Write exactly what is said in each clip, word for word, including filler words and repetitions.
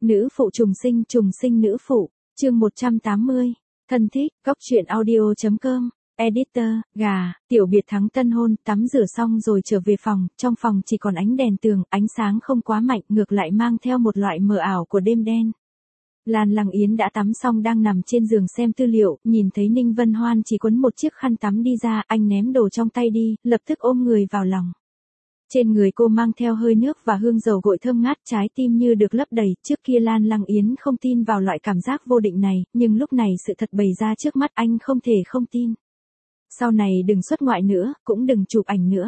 Nữ phụ trùng sinh, trùng sinh nữ phụ, chương một trăm tám mươi. Thân thích, góc truyện audio.com, editor, gà, Tiểu Biệt Thắng tân hôn, tắm rửa xong rồi trở về phòng, trong phòng chỉ còn ánh đèn tường, ánh sáng không quá mạnh, ngược lại mang theo một loại mờ ảo của đêm đen. Lan Lăng Yến đã tắm xong đang nằm trên giường xem tư liệu, nhìn thấy Ninh Vân Hoan chỉ quấn một chiếc khăn tắm đi ra, anh ném đồ trong tay đi, lập tức ôm người vào lòng. Trên người cô mang theo hơi nước và hương dầu gội thơm ngát, trái tim như được lấp đầy. Trước kia Lan Lăng Yến không tin vào loại cảm giác vô định này, nhưng lúc này sự thật bày ra trước mắt anh không thể không tin. Sau này đừng xuất ngoại nữa, cũng đừng chụp ảnh nữa.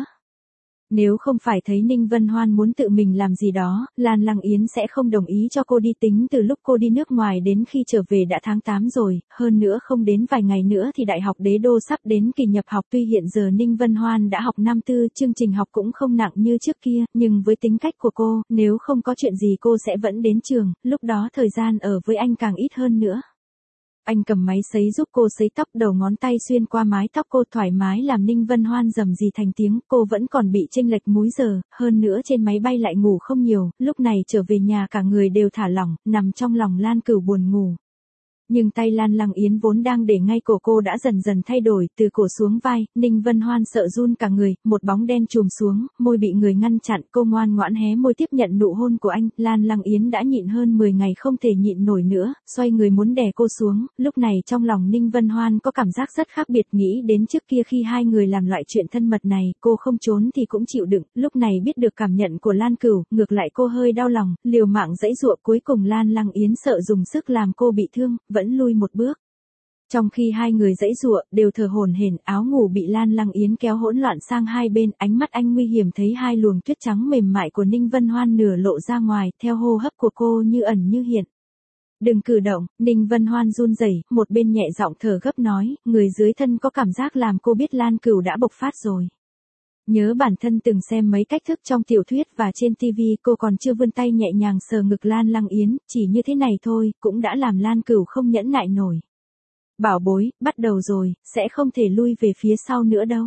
Nếu không phải thấy Ninh Vân Hoan muốn tự mình làm gì đó, Lan Lăng Yến sẽ không đồng ý cho cô đi. Tính từ lúc cô đi nước ngoài đến khi trở về đã tháng tám rồi, hơn nữa không đến vài ngày nữa thì Đại học Đế Đô sắp đến kỳ nhập học. Tuy hiện giờ Ninh Vân Hoan đã học năm tư, chương trình học cũng không nặng như trước kia, nhưng với tính cách của cô, nếu không có chuyện gì cô sẽ vẫn đến trường, lúc đó thời gian ở với anh càng ít hơn nữa. Anh cầm máy sấy giúp cô sấy tóc, đầu ngón tay xuyên qua mái tóc cô thoải mái làm Ninh Vân Hoan rầm rì thành tiếng. Cô vẫn còn bị chênh lệch múi giờ, hơn nữa trên máy bay lại ngủ không nhiều, lúc này trở về nhà cả người đều thả lỏng, nằm trong lòng Lan Cửu buồn ngủ. Nhưng tay Lan Lăng Yến vốn đang để ngay cổ cô đã dần dần thay đổi, từ cổ xuống vai, Ninh Vân Hoan sợ run cả người, một bóng đen trùm xuống, môi bị người ngăn chặn, cô ngoan ngoãn hé môi tiếp nhận nụ hôn của anh. Lan Lăng Yến đã nhịn hơn mười ngày không thể nhịn nổi nữa, xoay người muốn đè cô xuống, lúc này trong lòng Ninh Vân Hoan có cảm giác rất khác biệt, nghĩ đến trước kia khi hai người làm loại chuyện thân mật này, cô không trốn thì cũng chịu đựng, lúc này biết được cảm nhận của Lan Cửu, ngược lại cô hơi đau lòng, liều mạng giãy giụa, cuối cùng Lan Lăng Yến sợ dùng sức làm cô bị thương, vẫn lui một bước. Trong khi hai người giãy giụa, đều thở hổn hển, áo ngủ bị Lan Lăng Yến kéo hỗn loạn sang hai bên, ánh mắt anh nguy hiểm thấy hai luồng tuyết trắng mềm mại của Ninh Vân Hoan nửa lộ ra ngoài, theo hô hấp của cô như ẩn như hiện. Đừng cử động, Ninh Vân Hoan run rẩy, một bên nhẹ giọng thở gấp nói, người dưới thân có cảm giác làm cô biết Lan Cửu đã bộc phát rồi. Nhớ bản thân từng xem mấy cách thức trong tiểu thuyết và trên tivi, cô còn chưa vươn tay nhẹ nhàng sờ ngực Lan Lăng Yến, chỉ như thế này thôi, cũng đã làm Lan Cửu không nhẫn nại nổi. Bảo bối, bắt đầu rồi, sẽ không thể lui về phía sau nữa đâu.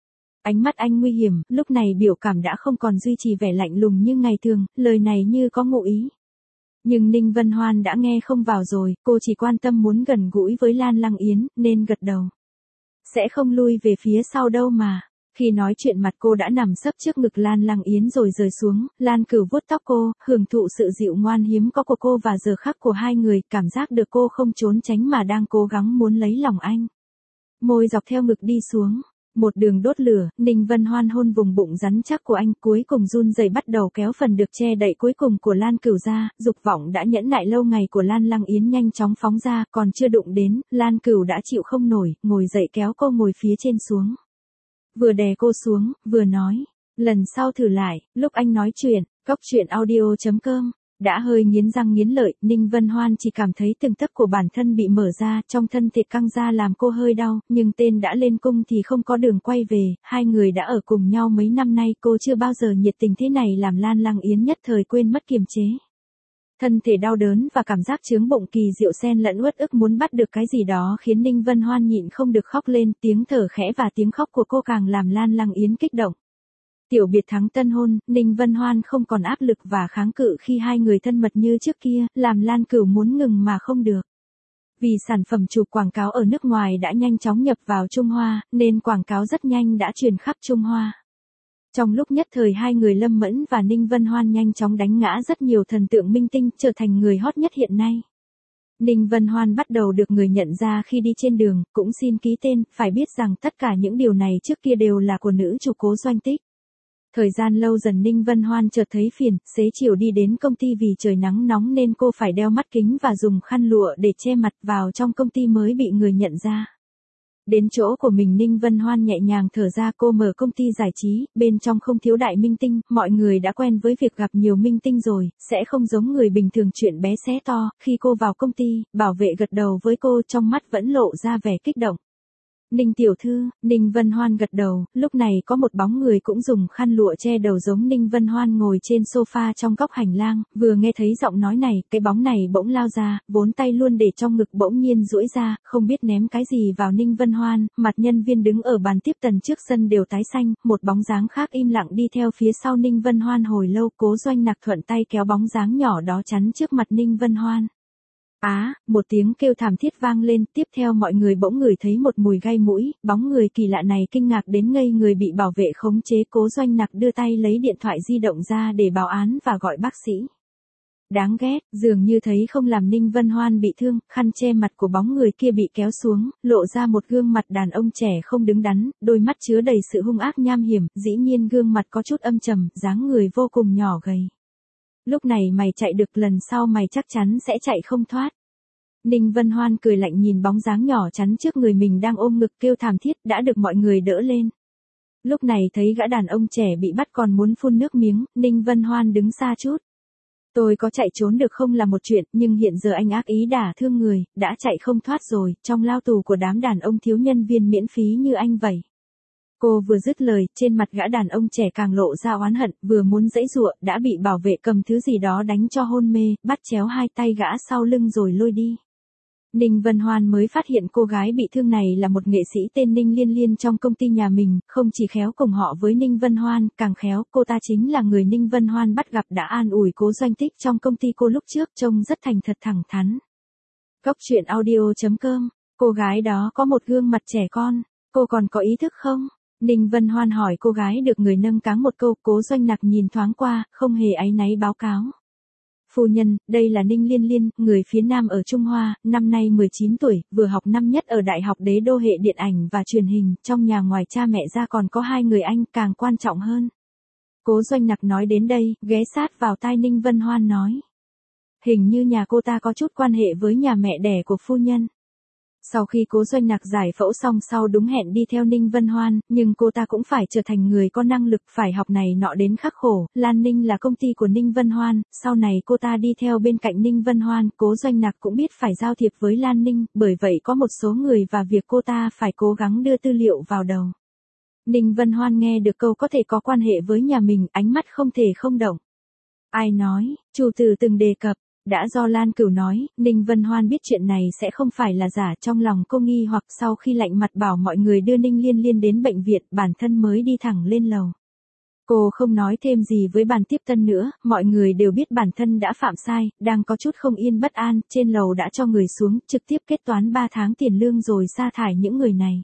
Ánh mắt anh nguy hiểm, lúc này biểu cảm đã không còn duy trì vẻ lạnh lùng như ngày thường, lời này như có ngụ ý. Nhưng Ninh Vân Hoan đã nghe không vào rồi, cô chỉ quan tâm muốn gần gũi với Lan Lăng Yến, nên gật đầu. Sẽ không lui về phía sau đâu mà. Khi nói chuyện mặt cô đã nằm sấp trước ngực Lan Lăng Yến rồi rời xuống, Lan Cửu vuốt tóc cô, hưởng thụ sự dịu ngoan hiếm có của cô và giờ khắc của hai người, cảm giác được cô không trốn tránh mà đang cố gắng muốn lấy lòng anh. Môi dọc theo ngực đi xuống, một đường đốt lửa, Ninh Vân Hoan hôn vùng bụng rắn chắc của anh, cuối cùng run rẩy bắt đầu kéo phần được che đậy cuối cùng của Lan Cửu ra, dục vọng đã nhẫn nại lâu ngày của Lan Lăng Yến nhanh chóng phóng ra, còn chưa đụng đến, Lan Cửu đã chịu không nổi, ngồi dậy kéo cô ngồi phía trên xuống. Vừa đè cô xuống, vừa nói, lần sau thử lại. Lúc anh nói chuyện, góc truyện audio.com, đã hơi nghiến răng nghiến lợi, Ninh Vân Hoan chỉ cảm thấy từng tấc của bản thân bị mở ra, trong thân thịt căng ra làm cô hơi đau, nhưng tên đã lên cung thì không có đường quay về, hai người đã ở cùng nhau mấy năm nay, cô chưa bao giờ nhiệt tình thế này làm Lan Lăng Yến nhất thời quên mất kiềm chế. Thân thể đau đớn và cảm giác chướng bụng kỳ diệu xen lẫn uất ức muốn bắt được cái gì đó khiến Ninh Vân Hoan nhịn không được khóc lên, tiếng thở khẽ và tiếng khóc của cô càng làm Lan Lăng Yến kích động. Tiểu Biệt Thắng tân hôn, Ninh Vân Hoan không còn áp lực và kháng cự khi hai người thân mật như trước kia, làm Lan Cửu muốn ngừng mà không được. Vì sản phẩm chụp quảng cáo ở nước ngoài đã nhanh chóng nhập vào Trung Hoa, nên quảng cáo rất nhanh đã truyền khắp Trung Hoa. Trong lúc nhất thời hai người Lâm Mẫn và Ninh Vân Hoan nhanh chóng đánh ngã rất nhiều thần tượng minh tinh, trở thành người hot nhất hiện nay. Ninh Vân Hoan bắt đầu được người nhận ra khi đi trên đường, cũng xin ký tên, phải biết rằng tất cả những điều này trước kia đều là của nữ chủ Cố Doanh Tích. Thời gian lâu dần Ninh Vân Hoan chợt thấy phiền, xế chiều đi đến công ty vì trời nắng nóng nên cô phải đeo mắt kính và dùng khăn lụa để che mặt, vào trong công ty mới bị người nhận ra. Đến chỗ của mình Ninh Vân Hoan nhẹ nhàng thở ra, cô mở công ty giải trí, bên trong không thiếu đại minh tinh, mọi người đã quen với việc gặp nhiều minh tinh rồi, sẽ không giống người bình thường chuyện bé xé to. Khi cô vào công ty, bảo vệ gật đầu với cô, trong mắt vẫn lộ ra vẻ kích động. Ninh tiểu thư, Ninh Vân Hoan gật đầu, lúc này có một bóng người cũng dùng khăn lụa che đầu giống Ninh Vân Hoan ngồi trên sofa trong góc hành lang, vừa nghe thấy giọng nói này, cái bóng này bỗng lao ra, vốn tay luôn để trong ngực bỗng nhiên duỗi ra, không biết ném cái gì vào Ninh Vân Hoan, mặt nhân viên đứng ở bàn tiếp tần trước sân đều tái xanh, một bóng dáng khác im lặng đi theo phía sau Ninh Vân Hoan hồi lâu, Cố Doanh Nặc thuận tay kéo bóng dáng nhỏ đó chắn trước mặt Ninh Vân Hoan. Á, à, một tiếng kêu thảm thiết vang lên, tiếp theo mọi người bỗng ngửi thấy một mùi gai mũi, bóng người kỳ lạ này kinh ngạc đến ngây người bị bảo vệ khống chế. Cố Doanh Nặc đưa tay lấy điện thoại di động ra để báo án và gọi bác sĩ. Đáng ghét, dường như thấy không làm Ninh Vân Hoan bị thương, khăn che mặt của bóng người kia bị kéo xuống, lộ ra một gương mặt đàn ông trẻ không đứng đắn, đôi mắt chứa đầy sự hung ác nham hiểm, dĩ nhiên gương mặt có chút âm trầm, dáng người vô cùng nhỏ gầy. Lúc này mày chạy được, lần sau mày chắc chắn sẽ chạy không thoát. Ninh Vân Hoan cười lạnh nhìn bóng dáng nhỏ chắn trước người mình đang ôm ngực kêu thảm thiết, đã được mọi người đỡ lên. Lúc này thấy gã đàn ông trẻ bị bắt còn muốn phun nước miếng, Ninh Vân Hoan đứng xa chút. Tôi có chạy trốn được không là một chuyện, nhưng hiện giờ anh ác ý đả thương người, đã chạy không thoát rồi, trong lao tù của đám đàn ông thiếu nhân viên miễn phí như anh vậy. Cô vừa dứt lời, trên mặt gã đàn ông trẻ càng lộ ra oán hận, vừa muốn giãy giụa, đã bị bảo vệ cầm thứ gì đó đánh cho hôn mê, bắt chéo hai tay gã sau lưng rồi lôi đi. Ninh Vân Hoan mới phát hiện cô gái bị thương này là một nghệ sĩ tên Ninh Liên Liên trong công ty nhà mình, không chỉ khéo cùng họ với Ninh Vân Hoan, càng khéo, cô ta chính là người Ninh Vân Hoan bắt gặp đã an ủi Cố Doanh Tích trong công ty cô lúc trước, trông rất thành thật thẳng thắn. Góc truyện audio chấm com, cô gái đó có một gương mặt trẻ con, cô còn có ý thức không? Ninh Vân Hoan hỏi cô gái được người nâng cáng một câu. Cố Doanh Nặc nhìn thoáng qua, không hề áy náy báo cáo. Phu nhân, đây là Ninh Liên Liên, người phía Nam ở Trung Hoa, năm nay mười chín tuổi, vừa học năm nhất ở Đại học Đế Đô hệ điện ảnh và truyền hình, trong nhà ngoài cha mẹ ra còn có hai người anh, càng quan trọng hơn. Cố Doanh Nặc nói đến đây, ghé sát vào tai Ninh Vân Hoan nói. Hình như nhà cô ta có chút quan hệ với nhà mẹ đẻ của phu nhân. Sau khi Cố Doanh Nặc giải phẫu xong sau đúng hẹn đi theo Ninh Vân Hoan, nhưng cô ta cũng phải trở thành người có năng lực, phải học này nọ đến khắc khổ. Lan Ninh là công ty của Ninh Vân Hoan, sau này cô ta đi theo bên cạnh Ninh Vân Hoan, Cố Doanh Nặc cũng biết phải giao thiệp với Lan Ninh, bởi vậy có một số người và việc cô ta phải cố gắng đưa tư liệu vào đầu. Ninh Vân Hoan nghe được câu có thể có quan hệ với nhà mình, ánh mắt không thể không động. Ai nói, Chu Từ từng đề cập. Đã do Lan Cửu nói, Ninh Vân Hoan biết chuyện này sẽ không phải là giả, trong lòng cô nghi hoặc sau khi lạnh mặt bảo mọi người đưa Ninh Liên Liên đến bệnh viện, bản thân mới đi thẳng lên lầu. Cô không nói thêm gì với bàn tiếp tân nữa, mọi người đều biết bản thân đã phạm sai, đang có chút không yên bất an, trên lầu đã cho người xuống, trực tiếp kết toán ba tháng tiền lương rồi sa thải những người này.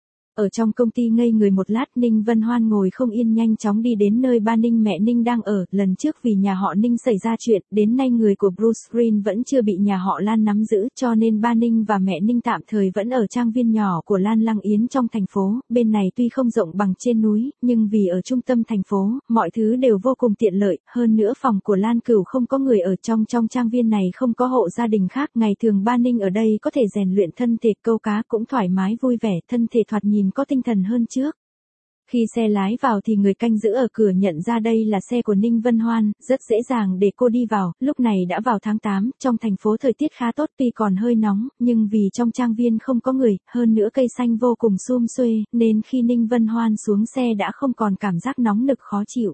Ở trong công ty ngây người một lát, Ninh Vân Hoan ngồi không yên nhanh chóng đi đến nơi ba Ninh mẹ Ninh đang ở, lần trước vì nhà họ Ninh xảy ra chuyện, đến nay người của Bruce Green vẫn chưa bị nhà họ Lan nắm giữ, cho nên ba Ninh và mẹ Ninh tạm thời vẫn ở trang viên nhỏ của Lan Lăng Yến trong thành phố, bên này tuy không rộng bằng trên núi, nhưng vì ở trung tâm thành phố, mọi thứ đều vô cùng tiện lợi, hơn nữa phòng của Lan Cửu không có người ở trong trong trang viên này không có hộ gia đình khác, ngày thường ba Ninh ở đây có thể rèn luyện thân thể, câu cá cũng thoải mái vui vẻ, thân thể thoạt nhìn có tinh thần hơn trước. Khi xe lái vào thì người canh giữ ở cửa nhận ra đây là xe của Ninh Vân Hoan, rất dễ dàng để cô đi vào, lúc này đã vào tháng tám, trong thành phố thời tiết khá tốt tuy còn hơi nóng, nhưng vì trong trang viên không có người, hơn nữa cây xanh vô cùng sum xuê, nên khi Ninh Vân Hoan xuống xe đã không còn cảm giác nóng nực khó chịu.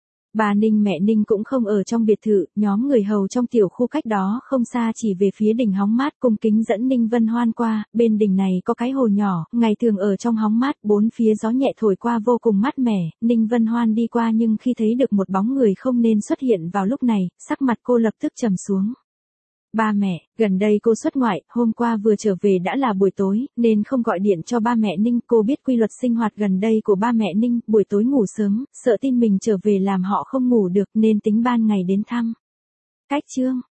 Bà Ninh mẹ Ninh cũng không ở trong biệt thự, nhóm người hầu trong tiểu khu cách đó không xa chỉ về phía đỉnh hóng mát cung kính dẫn Ninh Vân Hoan qua, bên đỉnh này có cái hồ nhỏ, ngày thường ở trong hóng mát, bốn phía gió nhẹ thổi qua vô cùng mát mẻ, Ninh Vân Hoan đi qua nhưng khi thấy được một bóng người không nên xuất hiện vào lúc này, sắc mặt cô lập tức trầm xuống. Ba mẹ, gần đây cô xuất ngoại, hôm qua vừa trở về đã là buổi tối, nên không gọi điện cho ba mẹ Ninh, cô biết quy luật sinh hoạt gần đây của ba mẹ Ninh, buổi tối ngủ sớm, sợ tin mình trở về làm họ không ngủ được nên tính ban ngày đến thăm. Cách chương